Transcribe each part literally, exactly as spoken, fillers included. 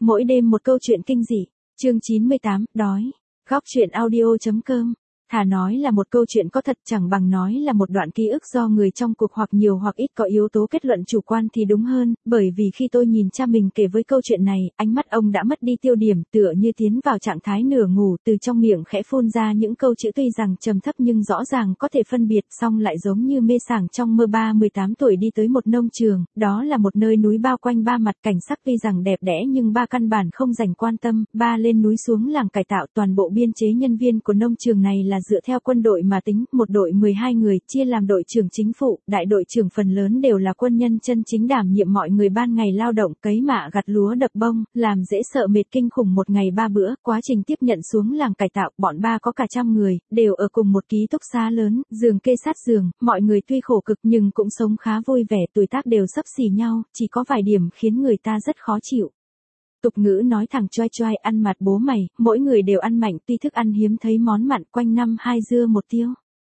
Mỗi đêm một câu chuyện kinh dị. Chương chín mươi tám, đói. Góc truyện audio.com. Thà nói là một câu chuyện có thật chẳng bằng nói là một đoạn ký ức do người trong cuộc hoặc nhiều hoặc ít có yếu tố kết luận chủ quan thì đúng hơn, bởi vì khi tôi nhìn cha mình kể với câu chuyện này, ánh mắt ông đã mất đi tiêu điểm, tựa như tiến vào trạng thái nửa ngủ, từ trong miệng khẽ phun ra những câu chữ tuy rằng trầm thấp nhưng rõ ràng có thể phân biệt, song lại giống như mê sảng trong mơ. Ba mười tám tuổi đi tới một nông trường, đó là một nơi núi bao quanh ba mặt, cảnh sắc tuy rằng đẹp đẽ nhưng ba căn bản không dành quan tâm. Ba lên núi xuống làng cải tạo, toàn bộ biên chế nhân viên của nông trường này là dựa theo quân đội mà tính, một đội mười hai người, chia làm đội trưởng chính phụ, đại đội trưởng phần lớn đều là quân nhân chân chính đảm nhiệm mọi người ban ngày lao động, cấy mạ gặt lúa đập bông, làm dễ sợ mệt kinh khủng một ngày ba bữa. Quá trình tiếp nhận xuống làng cải tạo, bọn ba có cả trăm người, đều ở cùng một ký túc xá lớn, giường kê sát giường, mọi người tuy khổ cực nhưng cũng sống khá vui vẻ, tuổi tác đều xấp xỉ nhau, chỉ có vài điểm khiến người ta rất khó chịu. Tục ngữ nói thẳng choai choai ăn mặt bố mày, mỗi người đều ăn mạnh, tuy thức ăn hiếm thấy món mặn, quanh năm hai dưa một tiêu.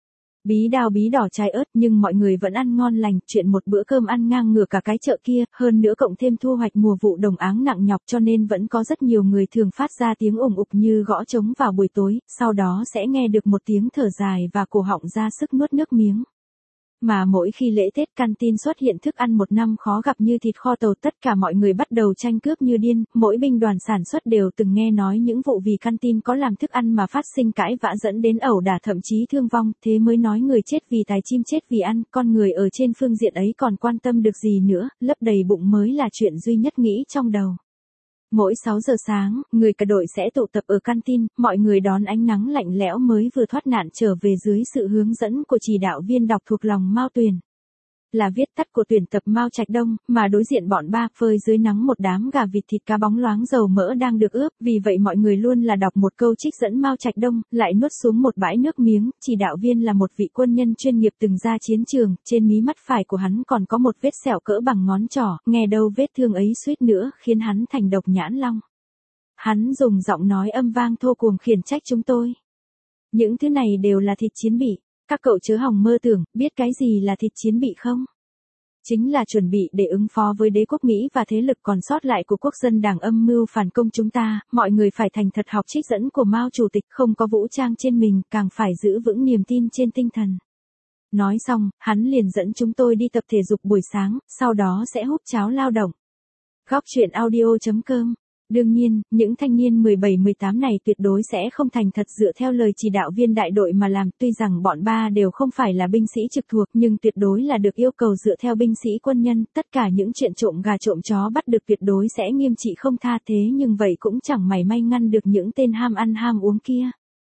Bí đao bí đỏ trái ớt, nhưng mọi người vẫn ăn ngon lành, chuyện một bữa cơm ăn ngang ngửa cả cái chợ kia, hơn nữa cộng thêm thu hoạch mùa vụ đồng áng nặng nhọc, cho nên vẫn có rất nhiều người thường phát ra tiếng ủng ục như gõ trống vào buổi tối, sau đó sẽ nghe được một tiếng thở dài và cổ họng ra sức nuốt nước miếng. Mà mỗi khi lễ Tết canteen xuất hiện thức ăn một năm khó gặp như thịt kho tàu, tất cả mọi người bắt đầu tranh cướp như điên, mỗi binh đoàn sản xuất đều từng nghe nói những vụ vì canteen có làm thức ăn mà phát sinh cãi vã dẫn đến ẩu đả thậm chí thương vong, thế mới nói người chết vì tài chim chết vì ăn, con người ở trên phương diện ấy còn quan tâm được gì nữa, lấp đầy bụng mới là chuyện duy nhất nghĩ trong đầu. Mỗi sáu giờ sáng, người cả đội sẽ tụ tập ở canteen, mọi người đón ánh nắng lạnh lẽo mới vừa thoát nạn trở về dưới sự hướng dẫn của chỉ đạo viên đọc thuộc lòng Mao Tuyền. Là viết tắt của tuyển tập Mao Trạch Đông, mà đối diện bọn ba phơi dưới nắng một đám gà vịt thịt cá bóng loáng dầu mỡ đang được ướp, vì vậy mọi người luôn là đọc một câu trích dẫn Mao Trạch Đông, lại nuốt xuống một bãi nước miếng. Chỉ đạo viên là một vị quân nhân chuyên nghiệp từng ra chiến trường, trên mí mắt phải của hắn còn có một vết sẹo cỡ bằng ngón trỏ, nghe đâu vết thương ấy suýt nữa khiến hắn thành độc nhãn long. Hắn dùng giọng nói âm vang thô cuồng khiển trách chúng tôi. Những thứ này đều là thịt chiến bị. Các cậu chớ hòng mơ tưởng, biết cái gì là thịt chiến bị không? Chính là chuẩn bị để ứng phó với đế quốc Mỹ và thế lực còn sót lại của quốc dân đảng âm mưu phản công chúng ta, mọi người phải thành thật học trích dẫn của Mao Chủ tịch, không có vũ trang trên mình, càng phải giữ vững niềm tin trên tinh thần. Nói xong, hắn liền dẫn chúng tôi đi tập thể dục buổi sáng, sau đó sẽ húp cháo lao động. Góc truyện audio.com. Đương nhiên, những thanh niên mười bảy mười tám này tuyệt đối sẽ không thành thật dựa theo lời chỉ đạo viên đại đội mà làm, tuy rằng bọn ba đều không phải là binh sĩ trực thuộc nhưng tuyệt đối là được yêu cầu dựa theo binh sĩ quân nhân, tất cả những chuyện trộm gà trộm chó bắt được tuyệt đối sẽ nghiêm trị không tha, thế nhưng vậy cũng chẳng mảy may ngăn được những tên ham ăn ham uống kia.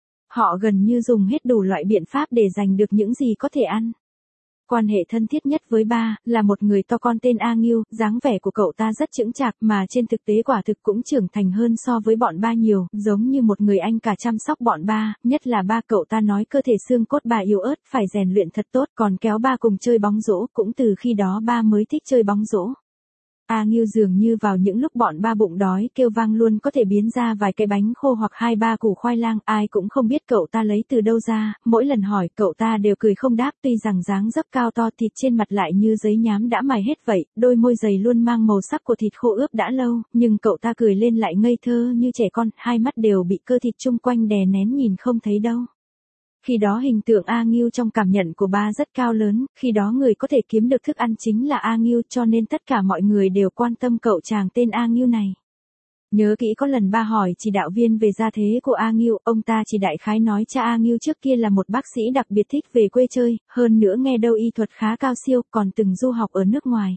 Họ gần như dùng hết đủ loại biện pháp để giành được những gì có thể ăn. Quan hệ thân thiết nhất với ba, là một người to con tên A Nghiêu, dáng vẻ của cậu ta rất chững chạc mà trên thực tế quả thực cũng trưởng thành hơn so với bọn ba nhiều, giống như một người anh cả chăm sóc bọn ba, nhất là ba cậu ta nói cơ thể xương cốt bà yếu ớt, phải rèn luyện thật tốt, còn kéo ba cùng chơi bóng rổ, cũng từ khi đó ba mới thích chơi bóng rổ. A Nghiêu dường như vào những lúc bọn ba bụng đói kêu vang luôn có thể biến ra vài cái bánh khô hoặc hai ba củ khoai lang, ai cũng không biết cậu ta lấy từ đâu ra, mỗi lần hỏi cậu ta đều cười không đáp, tuy rằng dáng dấp cao to, thịt trên mặt lại như giấy nhám đã mài hết vậy, đôi môi dày luôn mang màu sắc của thịt khô ướp đã lâu, nhưng cậu ta cười lên lại ngây thơ như trẻ con, hai mắt đều bị cơ thịt chung quanh đè nén nhìn không thấy đâu. Khi đó hình tượng A Nghiêu trong cảm nhận của ba rất cao lớn, khi đó người có thể kiếm được thức ăn chính là A Nghiêu, cho nên tất cả mọi người đều quan tâm cậu chàng tên A Nghiêu này. Nhớ kỹ có lần ba hỏi chỉ đạo viên về gia thế của A Nghiêu, ông ta chỉ đại khái nói cha A Nghiêu trước kia là một bác sĩ đặc biệt thích về quê chơi, hơn nữa nghe đâu y thuật khá cao siêu, còn từng du học ở nước ngoài.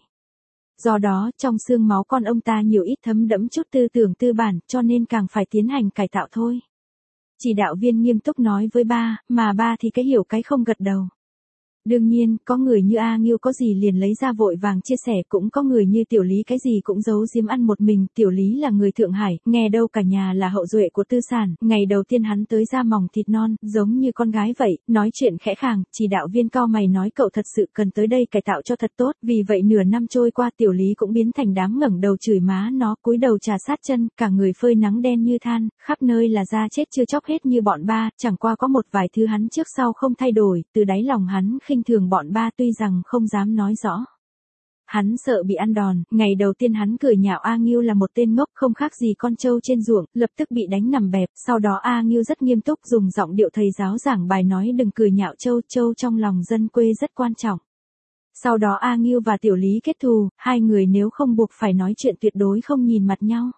Do đó, trong xương máu con ông ta nhiều ít thấm đẫm chút tư tưởng tư bản, cho nên càng phải tiến hành cải tạo thôi. Chỉ đạo viên nghiêm túc nói với ba, mà ba thì cái hiểu cái không gật đầu. Đương nhiên, có người như A Nghiêu có gì liền lấy ra vội vàng chia sẻ, cũng có người như Tiểu Lý cái gì cũng giấu giếm ăn một mình. Tiểu Lý là người Thượng Hải, nghe đâu cả nhà là hậu duệ của Tư Sản, ngày đầu tiên hắn tới ra mỏng thịt non, giống như con gái vậy, nói chuyện khẽ khàng, chỉ đạo viên cau mày nói cậu thật sự cần tới đây cải tạo cho thật tốt, vì vậy nửa năm trôi qua Tiểu Lý cũng biến thành đám ngẩng đầu chửi má nó, cúi đầu trà sát chân, cả người phơi nắng đen như than, khắp nơi là da chết chưa chóc hết như bọn ba, chẳng qua có một vài thứ hắn trước sau không thay đổi, từ đáy lòng hắn khinh thường bọn ba tuy rằng không dám nói rõ. Hắn sợ bị ăn đòn, ngày đầu tiên hắn cười nhạo A Ngưu là một tên ngốc không khác gì con trâu trên ruộng, lập tức bị đánh nằm bẹp, sau đó A Ngưu rất nghiêm túc dùng giọng điệu thầy giáo giảng bài nói đừng cười nhạo trâu, trâu trong lòng dân quê rất quan trọng. Sau đó A Ngưu và Tiểu Lý kết thù, hai người nếu không buộc phải nói chuyện tuyệt đối không nhìn mặt nhau.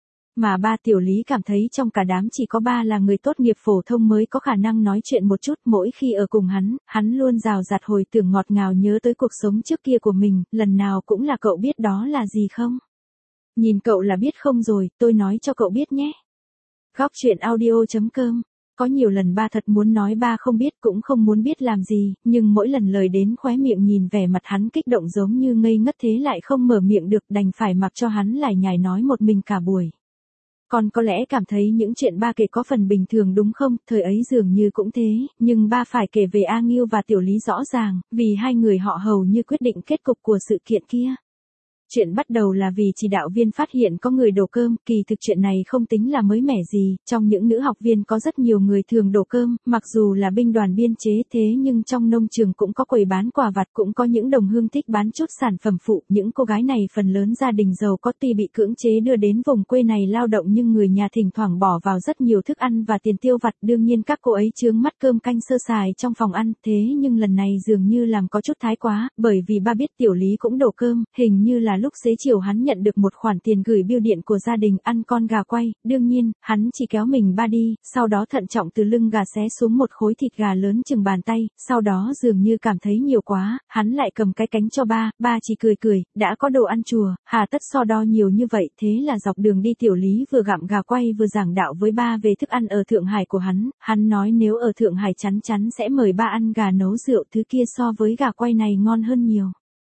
Mà ba Tiểu Lý cảm thấy trong cả đám chỉ có ba là người tốt nghiệp phổ thông mới có khả năng nói chuyện một chút, mỗi khi ở cùng hắn, hắn luôn rào rạt hồi tưởng ngọt ngào nhớ tới cuộc sống trước kia của mình, lần nào cũng là cậu biết đó là gì không? Nhìn cậu là biết không rồi, tôi nói cho cậu biết nhé. Góc chuyện audio chấm com. Có nhiều lần ba thật muốn nói ba không biết cũng không muốn biết làm gì, nhưng mỗi lần lời đến khóe miệng nhìn vẻ mặt hắn kích động giống như ngây ngất thế lại không mở miệng được, đành phải mặc cho hắn lải nhải nói một mình cả buổi. Con có lẽ cảm thấy những chuyện ba kể có phần bình thường đúng không, thời ấy dường như cũng thế, nhưng ba phải kể về A Ngưu và Tiểu Lý rõ ràng, vì hai người họ hầu như quyết định kết cục của sự kiện kia. Chuyện bắt đầu là vì chỉ đạo viên phát hiện có người đổ cơm, kỳ thực chuyện này không tính là mới mẻ gì, trong những nữ học viên có rất nhiều người thường đổ cơm, mặc dù là binh đoàn biên chế thế nhưng trong nông trường cũng có quầy bán quà vặt, cũng có những đồng hương thích bán chút sản phẩm phụ, những cô gái này phần lớn gia đình giàu có tuy bị cưỡng chế đưa đến vùng quê này lao động nhưng người nhà thỉnh thoảng bỏ vào rất nhiều thức ăn và tiền tiêu vặt, đương nhiên các cô ấy chướng mắt cơm canh sơ sài trong phòng ăn, thế nhưng lần này dường như làm có chút thái quá, bởi vì ba biết Tiểu Lý cũng đổ cơm, hình như là lúc xế chiều hắn nhận được một khoản tiền gửi bưu điện của gia đình ăn con gà quay, đương nhiên, hắn chỉ kéo mình ba đi, sau đó thận trọng từ lưng gà xé xuống một khối thịt gà lớn chừng bàn tay, sau đó dường như cảm thấy nhiều quá, hắn lại cầm cái cánh cho ba, ba chỉ cười cười, đã có đồ ăn chùa, hà tất so đo nhiều như vậy, thế là dọc đường đi Tiểu Lý vừa gặm gà quay vừa giảng đạo với ba về thức ăn ở Thượng Hải của hắn, hắn nói nếu ở Thượng Hải chắn chắn sẽ mời ba ăn gà nấu rượu, thứ kia so với gà quay này ngon hơn nhiều.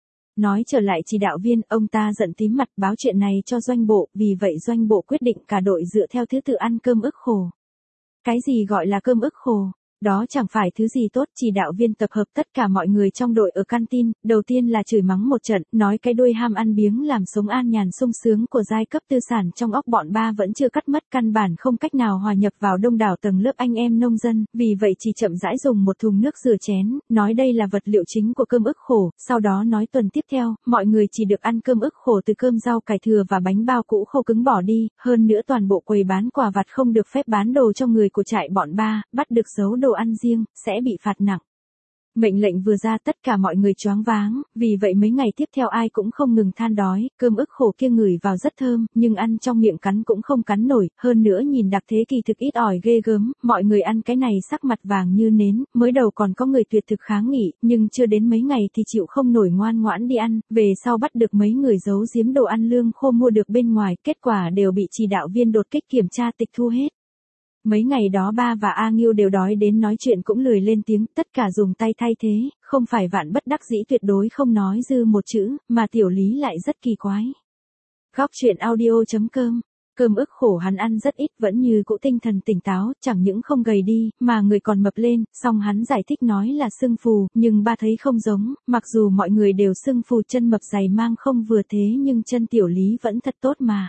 Nói trở lại chỉ đạo viên, ông ta giận tím mặt báo chuyện này cho doanh bộ, vì vậy doanh bộ quyết định cả đội dựa theo thứ tự ăn cơm ức khổ. Cái gì gọi là cơm ức khổ? Đó chẳng phải thứ gì tốt, chỉ đạo viên tập hợp tất cả mọi người trong đội ở canteen, đầu tiên là chửi mắng một trận, nói cái đuôi ham ăn biếng làm sống an nhàn sung sướng của giai cấp tư sản trong óc bọn ba vẫn chưa cắt mất, căn bản không cách nào hòa nhập vào đông đảo tầng lớp anh em nông dân, vì vậy chỉ chậm rãi dùng một thùng nước rửa chén, nói đây là vật liệu chính của cơm ức khổ, sau đó nói tuần tiếp theo, mọi người chỉ được ăn cơm ức khổ từ cơm rau cải thừa và bánh bao cũ khô cứng bỏ đi, hơn nữa toàn bộ quầy bán quà vặt không được phép bán đồ cho người của trại bọn ba, bắt được giấu đồ ăn riêng, sẽ bị phạt nặng. Mệnh lệnh vừa ra tất cả mọi người choáng váng, vì vậy mấy ngày tiếp theo ai cũng không ngừng than đói, cơm ức khổ kia ngửi vào rất thơm, nhưng ăn trong miệng cắn cũng không cắn nổi, hơn nữa nhìn đặc thế kỳ thực ít ỏi ghê gớm, mọi người ăn cái này sắc mặt vàng như nến, mới đầu còn có người tuyệt thực kháng nghị, nhưng chưa đến mấy ngày thì chịu không nổi ngoan ngoãn đi ăn, về sau bắt được mấy người giấu giếm đồ ăn lương khô mua được bên ngoài, kết quả đều bị chỉ đạo viên đột kích kiểm tra tịch thu hết. Mấy ngày đó ba và A Ngưu đều đói đến nói chuyện cũng lười lên tiếng, tất cả dùng tay thay thế, không phải vạn bất đắc dĩ tuyệt đối không nói dư một chữ, mà Tiểu Lý lại rất kỳ quái. Góc chuyện audio chấm com. Cơm ức khổ hắn ăn rất ít, vẫn như cũ tinh thần tỉnh táo, chẳng những không gầy đi, mà người còn mập lên, song hắn giải thích nói là sưng phù, nhưng ba thấy không giống, mặc dù mọi người đều sưng phù chân mập dày mang không vừa thế nhưng chân Tiểu Lý vẫn thật tốt mà.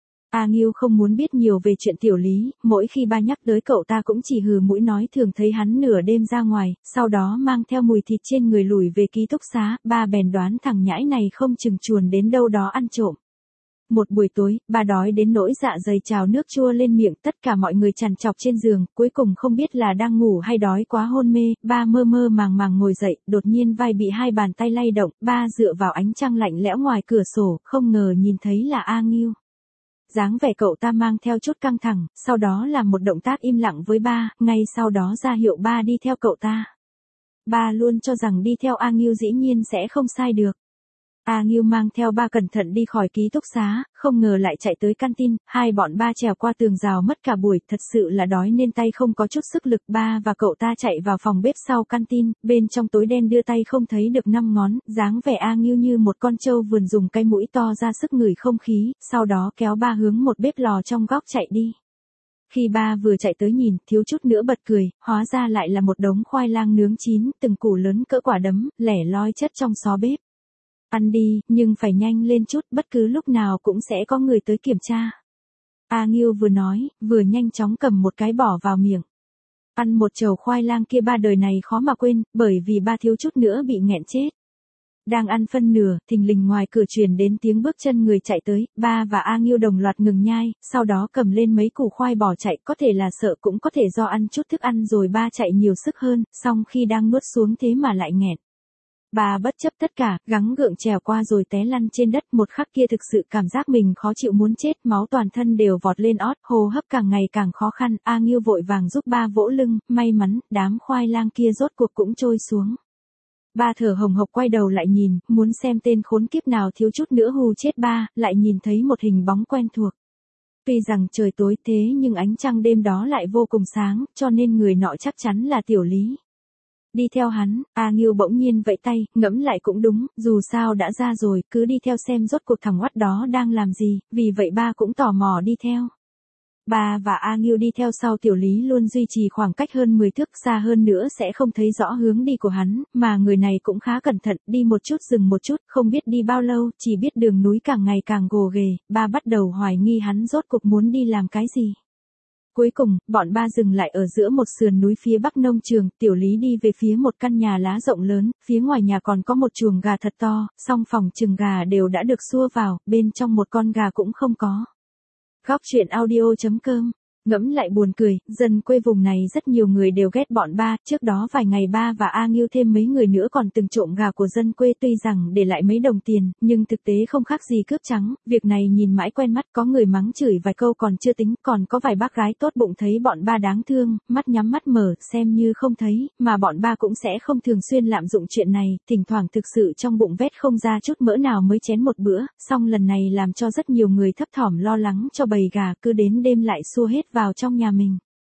A Ngưu không muốn biết nhiều về chuyện Tiểu Lý, mỗi khi ba nhắc tới cậu ta cũng chỉ hừ mũi nói thường thấy hắn nửa đêm ra ngoài, sau đó mang theo mùi thịt trên người lủi về ký túc xá, ba bèn đoán thằng nhãi này không chừng chuồn đến đâu đó ăn trộm. Một buổi tối, ba đói đến nỗi dạ dày trào nước chua lên miệng, tất cả mọi người trằn trọc trên giường, cuối cùng không biết là đang ngủ hay đói quá hôn mê, ba mơ mơ màng màng ngồi dậy, đột nhiên vai bị hai bàn tay lay động, ba dựa vào ánh trăng lạnh lẽo ngoài cửa sổ, không ngờ nhìn thấy là A Ngưu. Dáng vẻ cậu ta mang theo chút căng thẳng, sau đó làm một động tác im lặng với ba, ngay sau đó ra hiệu ba đi theo cậu ta. Ba luôn cho rằng đi theo A Ngưu dĩ nhiên sẽ không sai được. A Ngưu mang theo ba cẩn thận đi khỏi ký túc xá, không ngờ lại chạy tới canteen, hai bọn ba trèo qua tường rào mất cả buổi, thật sự là đói nên tay không có chút sức lực, ba và cậu ta chạy vào phòng bếp sau canteen, bên trong tối đen đưa tay không thấy được năm ngón, dáng vẻ A Ngưu như một con trâu vườn dùng cái mũi to ra sức ngửi không khí, sau đó kéo ba hướng một bếp lò trong góc chạy đi. Khi ba vừa chạy tới nhìn, thiếu chút nữa bật cười, hóa ra lại là một đống khoai lang nướng chín, từng củ lớn cỡ quả đấm, lẻ loi chất trong xó bếp. Ăn đi, nhưng phải nhanh lên chút, bất cứ lúc nào cũng sẽ có người tới kiểm tra. A Ngưu vừa nói, vừa nhanh chóng cầm một cái bỏ vào miệng. Ăn một chầu khoai lang kia ba đời này khó mà quên, bởi vì ba thiếu chút nữa bị nghẹn chết. Đang ăn phân nửa, thình lình ngoài cửa truyền đến tiếng bước chân người chạy tới, ba và A Nghiêu đồng loạt ngừng nhai, sau đó cầm lên mấy củ khoai bỏ chạy, có thể là sợ cũng có thể do ăn chút thức ăn rồi ba chạy nhiều sức hơn, xong khi đang nuốt xuống thế mà lại nghẹn. Bà bất chấp tất cả, gắng gượng trèo qua rồi té lăn trên đất, một khắc kia thực sự cảm giác mình khó chịu muốn chết, máu toàn thân đều vọt lên ót, hô hấp càng ngày càng khó khăn, A Nghiêu vội vàng giúp ba vỗ lưng, may mắn, đám khoai lang kia rốt cuộc cũng trôi xuống. Ba thở hồng hộc quay đầu lại nhìn, muốn xem tên khốn kiếp nào thiếu chút nữa hù chết ba, lại nhìn thấy một hình bóng quen thuộc. Tuy rằng trời tối thế nhưng ánh trăng đêm đó lại vô cùng sáng, cho nên người nọ chắc chắn là Tiểu Lý. Đi theo hắn, A Nghiêu bỗng nhiên vẫy tay, ngẫm lại cũng đúng, dù sao đã ra rồi, cứ đi theo xem rốt cuộc thằng oắt đó đang làm gì, vì vậy ba cũng tò mò đi theo. Ba và A Nghiêu đi theo sau Tiểu Lý luôn duy trì khoảng cách hơn mười thước, xa hơn nữa sẽ không thấy rõ hướng đi của hắn, mà người này cũng khá cẩn thận, đi một chút dừng một chút, không biết đi bao lâu, chỉ biết đường núi càng ngày càng gồ ghề, ba bắt đầu hoài nghi hắn rốt cuộc muốn đi làm cái gì. Cuối cùng, bọn ba dừng lại ở giữa một sườn núi phía bắc nông trường, Tiểu Lý đi về phía một căn nhà lá rộng lớn, phía ngoài nhà còn có một chuồng gà thật to, song phòng chừng gà đều đã được xua vào, bên trong một con gà cũng không có. Góc truyện audio chấm com. Ngẫm lại buồn cười, dân quê vùng này rất nhiều người đều ghét bọn ba, trước đó vài ngày ba và A Nghiêu thêm mấy người nữa còn từng trộm gà của dân quê, tuy rằng để lại mấy đồng tiền, nhưng thực tế không khác gì cướp trắng, việc này nhìn mãi quen mắt, có người mắng chửi vài câu còn chưa tính, còn có vài bác gái tốt bụng thấy bọn ba đáng thương, mắt nhắm mắt mở, xem như không thấy, mà bọn ba cũng sẽ không thường xuyên lạm dụng chuyện này, thỉnh thoảng thực sự trong bụng vét không ra chút mỡ nào mới chén một bữa, song lần này làm cho rất nhiều người thấp thỏm lo lắng cho bầy gà, cứ đến đêm lại xua hết vào trong nhà mình.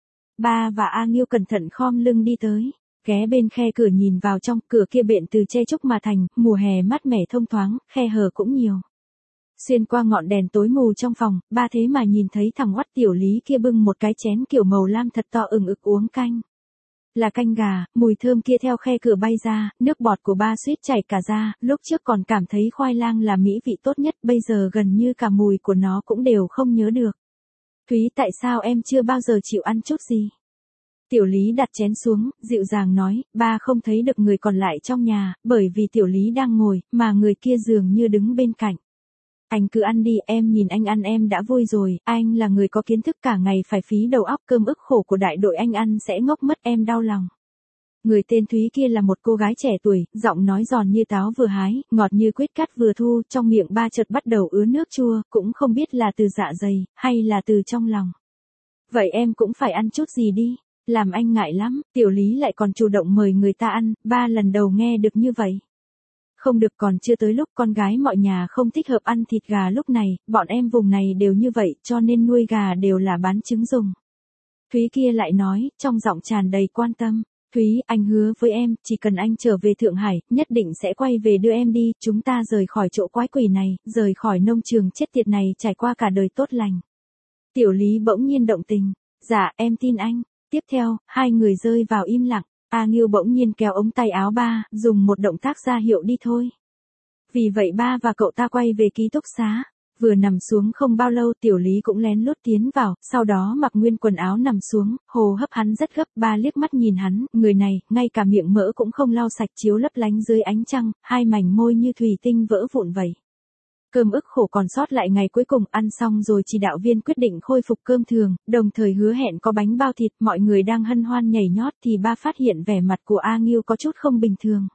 Ba và A Nghiêu cẩn thận khom lưng đi tới, ghé bên khe cửa nhìn vào trong, cửa kia bện từ tre trúc mà thành, mùa hè mát mẻ thông thoáng, khe hở cũng nhiều. Xuyên qua ngọn đèn tối mù trong phòng, ba thế mà nhìn thấy thằng oắt Tiểu Lý kia bưng một cái chén kiểu màu lam thật to ừng ực uống canh. Là canh gà, mùi thơm kia theo khe cửa bay ra, nước bọt của ba suýt chảy cả ra, lúc trước còn cảm thấy khoai lang là mỹ vị tốt nhất, bây giờ gần như cả mùi của nó cũng đều không nhớ được. Thúy, tại sao em chưa bao giờ chịu ăn chút gì? Tiểu Lý đặt chén xuống, dịu dàng nói, ba không thấy được người còn lại trong nhà, bởi vì Tiểu Lý đang ngồi, mà người kia dường như đứng bên cạnh. Anh cứ ăn đi, em nhìn anh ăn em đã vui rồi, anh là người có kiến thức, cả ngày phải phí đầu óc, cơm ức khổ của đại đội anh ăn sẽ ngốc mất, em đau lòng. Người tên Thúy kia là một cô gái trẻ tuổi, giọng nói giòn như táo vừa hái, ngọt như quýt cát vừa thu, trong miệng ba chợt bắt đầu ứa nước chua, cũng không biết là từ dạ dày, hay là từ trong lòng. Vậy em cũng phải ăn chút gì đi, làm anh ngại lắm, Tiểu Lý lại còn chủ động mời người ta ăn, ba lần đầu nghe được như vậy. Không được, còn chưa tới lúc, con gái mọi nhà không thích hợp ăn thịt gà lúc này, bọn em vùng này đều như vậy, cho nên nuôi gà đều là bán trứng dùng. Thúy kia lại nói, trong giọng tràn đầy quan tâm. Thúy, anh hứa với em, chỉ cần anh trở về Thượng Hải, nhất định sẽ quay về đưa em đi, chúng ta rời khỏi chỗ quái quỷ này, rời khỏi nông trường chết tiệt này, trải qua cả đời tốt lành. Tiểu Lý bỗng nhiên động tình, dạ, em tin anh. Tiếp theo, hai người rơi vào im lặng, A Nghiêu bỗng nhiên kéo ống tay áo ba, dùng một động tác ra hiệu đi thôi. Vì vậy ba và cậu ta quay về ký túc xá. Vừa nằm xuống không bao lâu Tiểu Lý cũng lén lút tiến vào, sau đó mặc nguyên quần áo nằm xuống, hô hấp hắn rất gấp, ba liếc mắt nhìn hắn, người này, ngay cả miệng mỡ cũng không lau sạch, chiếu lấp lánh dưới ánh trăng, hai mảnh môi như thủy tinh vỡ vụn vậy. Cơm ức khổ còn sót lại ngày cuối cùng, ăn xong rồi chỉ đạo viên quyết định khôi phục cơm thường, đồng thời hứa hẹn có bánh bao thịt, mọi người đang hân hoan nhảy nhót thì ba phát hiện vẻ mặt của A Nghiêu có chút không bình thường.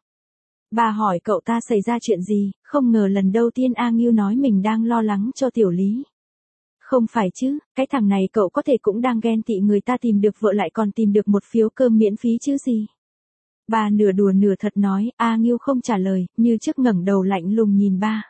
Bà hỏi cậu ta xảy ra chuyện gì, không ngờ lần đầu tiên A Nghiêu nói mình đang lo lắng cho Tiểu Lý. Không phải chứ, cái thằng này cậu có thể cũng đang ghen tị người ta tìm được vợ lại còn tìm được một phiếu cơm miễn phí chứ gì. Bà nửa đùa nửa thật nói, A Nghiêu không trả lời, như trước ngẩng đầu lạnh lùng nhìn ba.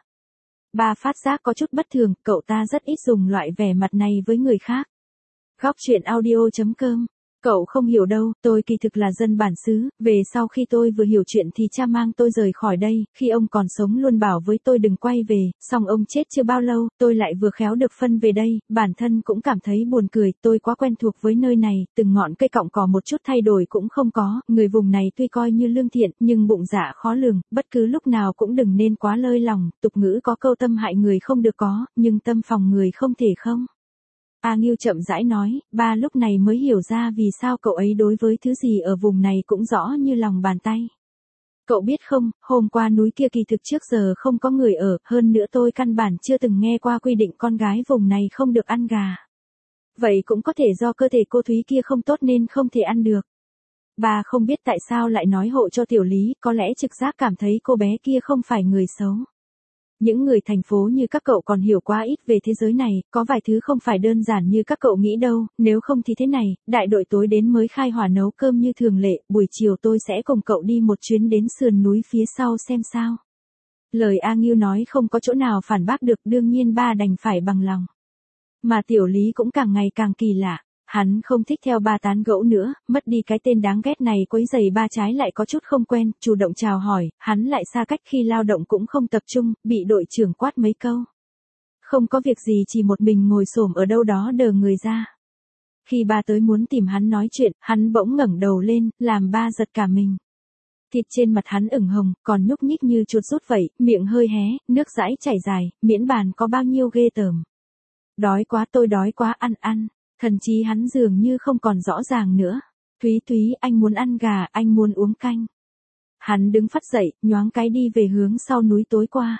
Ba phát giác có chút bất thường, cậu ta rất ít dùng loại vẻ mặt này với người khác. Góc truyện audio chấm com. Cậu không hiểu đâu, tôi kỳ thực là dân bản xứ, về sau khi tôi vừa hiểu chuyện thì cha mang tôi rời khỏi đây, khi ông còn sống luôn bảo với tôi đừng quay về, song ông chết chưa bao lâu, tôi lại vừa khéo được phân về đây, bản thân cũng cảm thấy buồn cười, tôi quá quen thuộc với nơi này, từng ngọn cây cọng cỏ một chút thay đổi cũng không có, người vùng này tuy coi như lương thiện, nhưng bụng dạ khó lường, bất cứ lúc nào cũng đừng nên quá lơi lòng, tục ngữ có câu tâm hại người không được có, nhưng tâm phòng người không thể không. A Nghiêu chậm rãi nói, ba lúc này mới hiểu ra vì sao cậu ấy đối với thứ gì ở vùng này cũng rõ như lòng bàn tay. Cậu biết không, hôm qua núi kia kỳ thực trước giờ không có người ở, hơn nữa tôi căn bản chưa từng nghe qua quy định con gái vùng này không được ăn gà. Vậy cũng có thể do cơ thể cô Thúy kia không tốt nên không thể ăn được. Bà không biết tại sao lại nói hộ cho Tiểu Lý, có lẽ trực giác cảm thấy cô bé kia không phải người xấu. Những người thành phố như các cậu còn hiểu quá ít về thế giới này, có vài thứ không phải đơn giản như các cậu nghĩ đâu, nếu không thì thế này, đại đội tối đến mới khai hỏa nấu cơm như thường lệ, buổi chiều tôi sẽ cùng cậu đi một chuyến đến sườn núi phía sau xem sao. Lời A Ngưu nói không có chỗ nào phản bác được, đương nhiên ba đành phải bằng lòng. Mà Tiểu Lý cũng càng ngày càng kỳ lạ. Hắn không thích theo ba tán gẫu nữa, mất đi cái tên đáng ghét này quấy rầy ba trái lại có chút không quen, chủ động chào hỏi, hắn lại xa cách khi lao động cũng không tập trung, bị đội trưởng quát mấy câu. Không có việc gì chỉ một mình ngồi xổm ở đâu đó đờ người ra. Khi ba tới muốn tìm hắn nói chuyện, hắn bỗng ngẩng đầu lên, làm ba giật cả mình. Thịt trên mặt hắn ửng hồng, còn nhúc nhích như chuột rút vậy, miệng hơi hé, nước dãi chảy dài, miễn bàn có bao nhiêu ghê tởm. Đói quá, tôi đói quá, ăn ăn. Thần chí hắn dường như không còn rõ ràng nữa. Thúy Thúy, anh muốn ăn gà, anh muốn uống canh. Hắn đứng phắt dậy, nhoáng cái đi về hướng sau núi tối qua.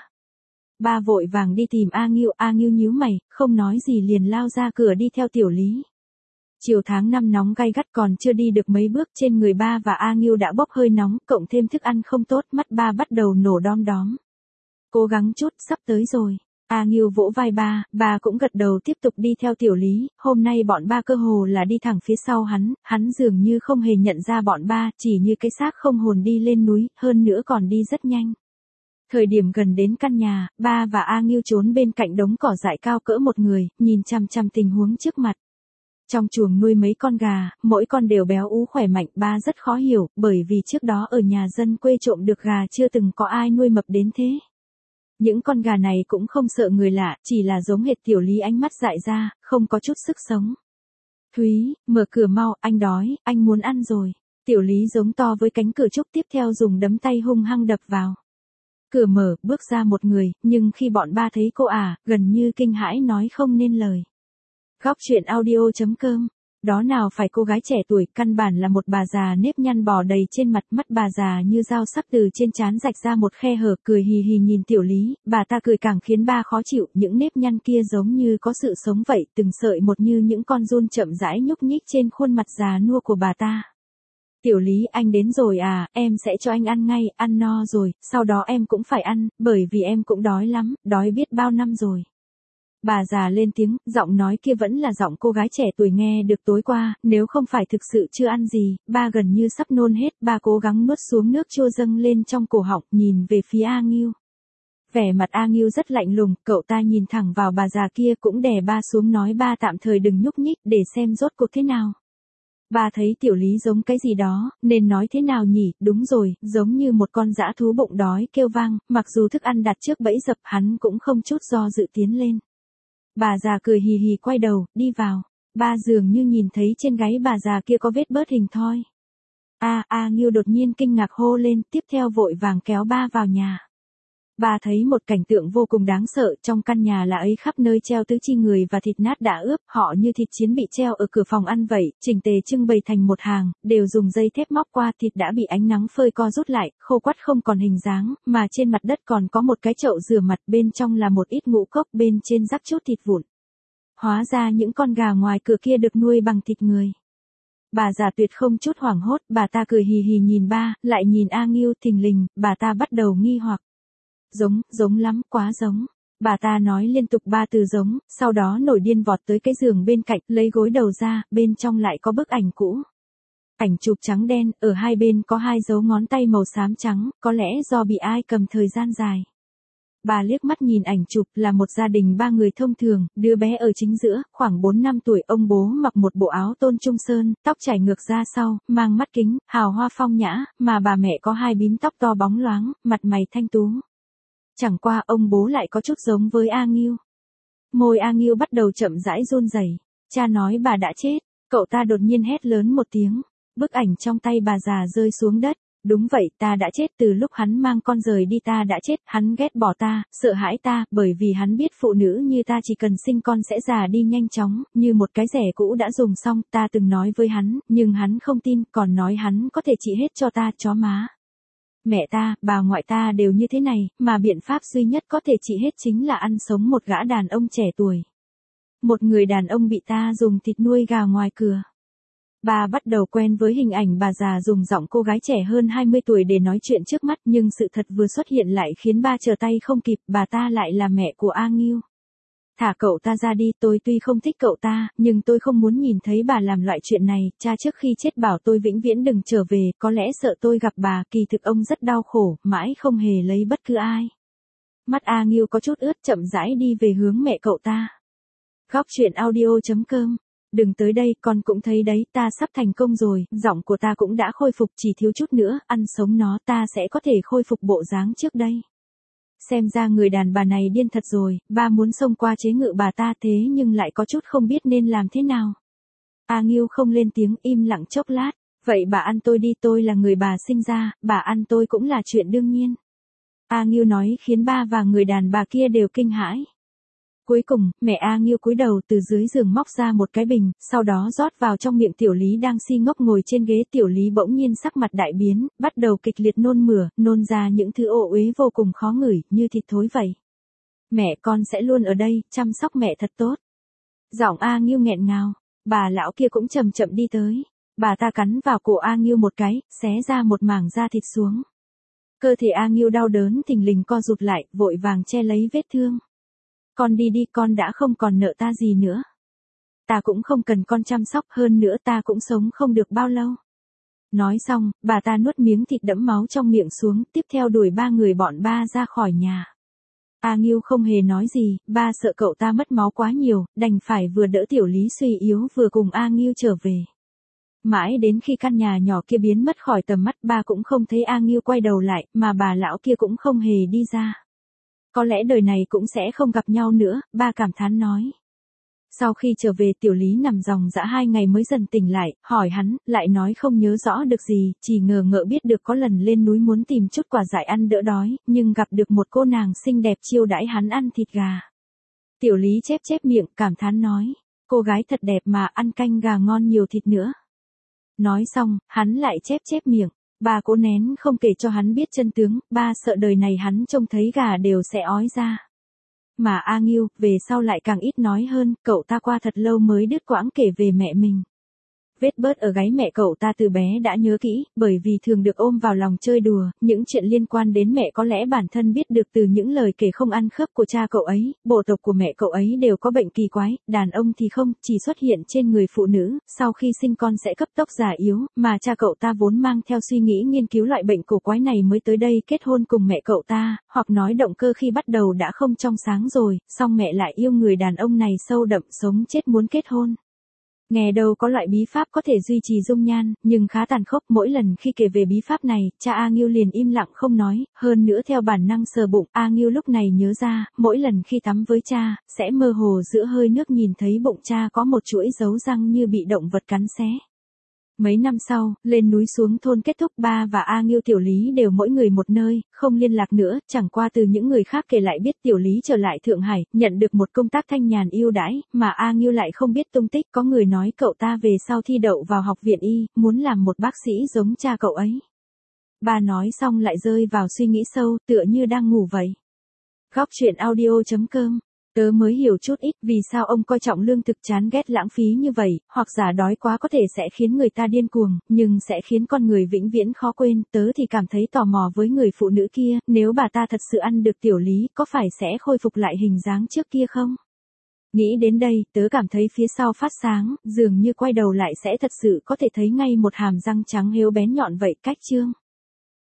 Ba vội vàng đi tìm A Ngưu, A Ngưu nhíu mày, không nói gì liền lao ra cửa đi theo Tiểu Lý. Chiều tháng năm nóng gay gắt, còn chưa đi được mấy bước trên người ba và A Ngưu đã bốc hơi nóng, cộng thêm thức ăn không tốt, mắt ba bắt đầu nổ đom đóm. Cố gắng chút, sắp tới rồi. A Ngưu vỗ vai ba, ba cũng gật đầu tiếp tục đi theo Tiểu Lý, hôm nay bọn ba cơ hồ là đi thẳng phía sau hắn, hắn dường như không hề nhận ra bọn ba, chỉ như cái xác không hồn đi lên núi, hơn nữa còn đi rất nhanh. Thời điểm gần đến căn nhà, ba và A Ngưu trốn bên cạnh đống cỏ dại cao cỡ một người, nhìn chằm chằm tình huống trước mặt. Trong chuồng nuôi mấy con gà, mỗi con đều béo ú khỏe mạnh, ba rất khó hiểu, bởi vì trước đó ở nhà dân quê trộm được gà chưa từng có ai nuôi mập đến thế. Những con gà này cũng không sợ người lạ, chỉ là giống hệt Tiểu Lý, ánh mắt dại ra, không có chút sức sống. Thúy, mở cửa mau, anh đói, anh muốn ăn rồi. Tiểu Lý giống to với cánh cửa trúc, tiếp theo dùng đấm tay hung hăng đập vào. Cửa mở, bước ra một người, nhưng khi bọn ba thấy cô à, gần như kinh hãi nói không nên lời. Góc truyện audio chấm com. Đó nào phải cô gái trẻ tuổi, căn bản là một bà già nếp nhăn bò đầy trên mặt, mắt bà già như dao sắc từ trên trán rạch ra một khe hở, cười hì hì nhìn Tiểu Lý, bà ta cười càng khiến ba khó chịu, những nếp nhăn kia giống như có sự sống vậy, từng sợi một như những con giun chậm rãi nhúc nhích trên khuôn mặt già nua của bà ta. Tiểu Lý, anh đến rồi à, em sẽ cho anh ăn ngay, ăn no rồi, sau đó em cũng phải ăn, bởi vì em cũng đói lắm, đói biết bao năm rồi. Bà già lên tiếng, giọng nói kia vẫn là giọng cô gái trẻ tuổi nghe được tối qua, nếu không phải thực sự chưa ăn gì, ba gần như sắp nôn hết, ba cố gắng nuốt xuống nước chua dâng lên trong cổ họng, nhìn về phía A Ngưu. Vẻ mặt A Ngưu rất lạnh lùng, cậu ta nhìn thẳng vào bà già kia cũng đè ba xuống nói ba tạm thời đừng nhúc nhích để xem rốt cuộc thế nào. Ba thấy Tiểu Lý giống cái gì đó, nên nói thế nào nhỉ, đúng rồi, giống như một con dã thú bụng đói kêu vang, mặc dù thức ăn đặt trước bẫy dập hắn cũng không chút do dự tiến lên. Bà già cười hì hì quay đầu, đi vào. Ba dường như nhìn thấy trên gáy bà già kia có vết bớt hình thoi. A A Ngưu đột nhiên kinh ngạc hô lên, tiếp theo vội vàng kéo ba vào nhà. Ba thấy một cảnh tượng vô cùng đáng sợ, trong căn nhà là ấy khắp nơi treo tứ chi người và thịt nát đã ướp, họ như thịt chiến bị treo ở cửa phòng ăn vậy, chỉnh tề trưng bày thành một hàng, đều dùng dây thép móc qua, thịt đã bị ánh nắng phơi co rút lại, khô quắt không còn hình dáng, mà trên mặt đất còn có một cái chậu rửa mặt, bên trong là một ít ngũ cốc, bên trên rắc chút thịt vụn. Hóa ra những con gà ngoài cửa kia được nuôi bằng thịt người. Bà già tuyệt không chút hoảng hốt, bà ta cười hì hì nhìn ba, lại nhìn A Ngưu, thình lình, bà ta bắt đầu nghi hoặc. Giống, giống lắm, quá giống. Bà ta nói liên tục ba từ giống, sau đó nổi điên vọt tới cái giường bên cạnh, lấy gối đầu ra, bên trong lại có bức ảnh cũ. Ảnh chụp trắng đen, ở hai bên có hai dấu ngón tay màu xám trắng, có lẽ do bị ai cầm thời gian dài. Bà liếc mắt nhìn ảnh chụp, là một gia đình ba người thông thường, đứa bé ở chính giữa, khoảng bốn năm tuổi, ông bố mặc một bộ áo tôn trung sơn, tóc chảy ngược ra sau, mang mắt kính, hào hoa phong nhã, mà bà mẹ có hai bím tóc to bóng loáng, mặt mày thanh tú. Chẳng qua ông bố lại có chút giống với A Ngưu. Môi A Ngưu bắt đầu chậm rãi run rẩy. Cha nói bà đã chết, cậu ta đột nhiên hét lớn một tiếng. Bức ảnh trong tay bà già rơi xuống đất. Đúng vậy, ta đã chết từ lúc hắn mang con rời đi, ta đã chết, hắn ghét bỏ ta, sợ hãi ta, bởi vì hắn biết phụ nữ như ta chỉ cần sinh con sẽ già đi nhanh chóng, như một cái rẻ cũ đã dùng xong, ta từng nói với hắn, nhưng hắn không tin, còn nói hắn có thể trị hết cho ta, chó má. mẹ ta, bà ngoại ta đều như thế này, mà biện pháp duy nhất có thể trị hết chính là ăn sống một gã đàn ông trẻ tuổi. Một người đàn ông bị ta dùng thịt nuôi gà ngoài cửa. Bà bắt đầu quen với hình ảnh bà già dùng giọng cô gái trẻ hơn hai mươi tuổi để nói chuyện trước mắt, nhưng sự thật vừa xuất hiện lại khiến ba trở tay không kịp, bà ta lại là mẹ của A Nghiêu. Thả cậu ta ra đi, tôi tuy không thích cậu ta, nhưng tôi không muốn nhìn thấy bà làm loại chuyện này, cha trước khi chết bảo tôi vĩnh viễn đừng trở về, có lẽ sợ tôi gặp bà, kỳ thực ông rất đau khổ, mãi không hề lấy bất cứ ai. Mắt A Nghiêu có chút ướt, chậm rãi đi về hướng mẹ cậu ta. Góc truyện audio chấm com. Đừng tới đây, con cũng thấy đấy, ta sắp thành công rồi, giọng của ta cũng đã khôi phục, chỉ thiếu chút nữa, ăn sống nó, ta sẽ có thể khôi phục bộ dáng trước đây. Xem ra người đàn bà này điên thật rồi, ba muốn xông qua chế ngự bà ta thế nhưng lại có chút không biết nên làm thế nào. A Nghiêu không lên tiếng, im lặng chốc lát, vậy bà ăn tôi đi, tôi là người bà sinh ra, bà ăn tôi cũng là chuyện đương nhiên. A Nghiêu nói khiến ba và người đàn bà kia đều kinh hãi. Cuối cùng, mẹ A Nghiêu cúi đầu từ dưới giường móc ra một cái bình, sau đó rót vào trong miệng Tiểu Lý đang si ngốc ngồi trên ghế. Tiểu Lý bỗng nhiên sắc mặt đại biến, bắt đầu kịch liệt nôn mửa, nôn ra những thứ ô uế vô cùng khó ngửi, như thịt thối vậy. Mẹ con sẽ luôn ở đây, chăm sóc mẹ thật tốt. Giọng A Nghiêu nghẹn ngào, bà lão kia cũng chậm chậm đi tới. Bà ta cắn vào cổ A Nghiêu một cái, xé ra một mảng da thịt xuống. Cơ thể A Nghiêu đau đớn thình lình co rụt lại, vội vàng che lấy vết thương. Con đi đi, con đã không còn nợ ta gì nữa. Ta cũng không cần con chăm sóc, hơn nữa ta cũng sống không được bao lâu. Nói xong, bà ta nuốt miếng thịt đẫm máu trong miệng xuống, tiếp theo đuổi ba người bọn ba ra khỏi nhà. A Nghiêu không hề nói gì, ba sợ cậu ta mất máu quá nhiều, đành phải vừa đỡ Tiểu Lý suy yếu vừa cùng A Nghiêu trở về. Mãi đến khi căn nhà nhỏ kia biến mất khỏi tầm mắt, ba cũng không thấy A Nghiêu quay đầu lại, mà bà lão kia cũng không hề đi ra. Có lẽ đời này cũng sẽ không gặp nhau nữa, ba cảm thán nói. Sau khi trở về Tiểu Lý nằm ròng rã hai ngày mới dần tỉnh lại, hỏi hắn, lại nói không nhớ rõ được gì, chỉ ngờ ngợ biết được có lần lên núi muốn tìm chút quả dại ăn đỡ đói, nhưng gặp được một cô nàng xinh đẹp chiêu đãi hắn ăn thịt gà. Tiểu Lý chép chép miệng, cảm thán nói, cô gái thật đẹp mà ăn canh gà ngon nhiều thịt nữa. Nói xong, hắn lại chép chép miệng. Ba cố nén không kể cho hắn biết chân tướng, ba sợ đời này hắn trông thấy gà đều sẽ ói ra. Mà A Nghiêu, về sau lại càng ít nói hơn, cậu ta qua thật lâu mới đứt quãng kể về mẹ mình. Vết bớt ở gáy mẹ cậu ta từ bé đã nhớ kỹ, bởi vì thường được ôm vào lòng chơi đùa, những chuyện liên quan đến mẹ có lẽ bản thân biết được từ những lời kể không ăn khớp của cha cậu ấy, bộ tộc của mẹ cậu ấy đều có bệnh kỳ quái, đàn ông thì không, chỉ xuất hiện trên người phụ nữ, sau khi sinh con sẽ cấp tốc già yếu, mà cha cậu ta vốn mang theo suy nghĩ nghiên cứu loại bệnh cổ quái này mới tới đây kết hôn cùng mẹ cậu ta, hoặc nói động cơ khi bắt đầu đã không trong sáng rồi, song mẹ lại yêu người đàn ông này sâu đậm sống chết muốn kết hôn. Nghe đâu có loại bí pháp có thể duy trì dung nhan, nhưng khá tàn khốc, mỗi lần khi kể về bí pháp này, cha A Nghiêu liền im lặng không nói, hơn nữa theo bản năng sờ bụng, A Nghiêu lúc này nhớ ra, mỗi lần khi tắm với cha, sẽ mơ hồ giữa hơi nước nhìn thấy bụng cha có một chuỗi dấu răng như bị động vật cắn xé. Mấy năm sau, lên núi xuống thôn kết thúc, ba và A Nghiêu Tiểu Lý đều mỗi người một nơi, không liên lạc nữa, chẳng qua từ những người khác kể lại biết Tiểu Lý trở lại Thượng Hải, nhận được một công tác thanh nhàn ưu đãi, mà A Nghiêu lại không biết tung tích, có người nói cậu ta về sau thi đậu vào học viện y, muốn làm một bác sĩ giống cha cậu ấy. Ba nói xong lại rơi vào suy nghĩ sâu, tựa như đang ngủ vậy. Góc truyện audio chấm com. Tớ mới hiểu chút ít vì sao ông coi trọng lương thực chán ghét lãng phí như vậy, hoặc giả đói quá có thể sẽ khiến người ta điên cuồng, nhưng sẽ khiến con người vĩnh viễn khó quên. Tớ thì cảm thấy tò mò với người phụ nữ kia, nếu bà ta thật sự ăn được Tiểu Lý, có phải sẽ khôi phục lại hình dáng trước kia không? Nghĩ đến đây, tớ cảm thấy phía sau phát sáng, dường như quay đầu lại sẽ thật sự có thể thấy ngay một hàm răng trắng hiếu bén nhọn vậy. Cách chương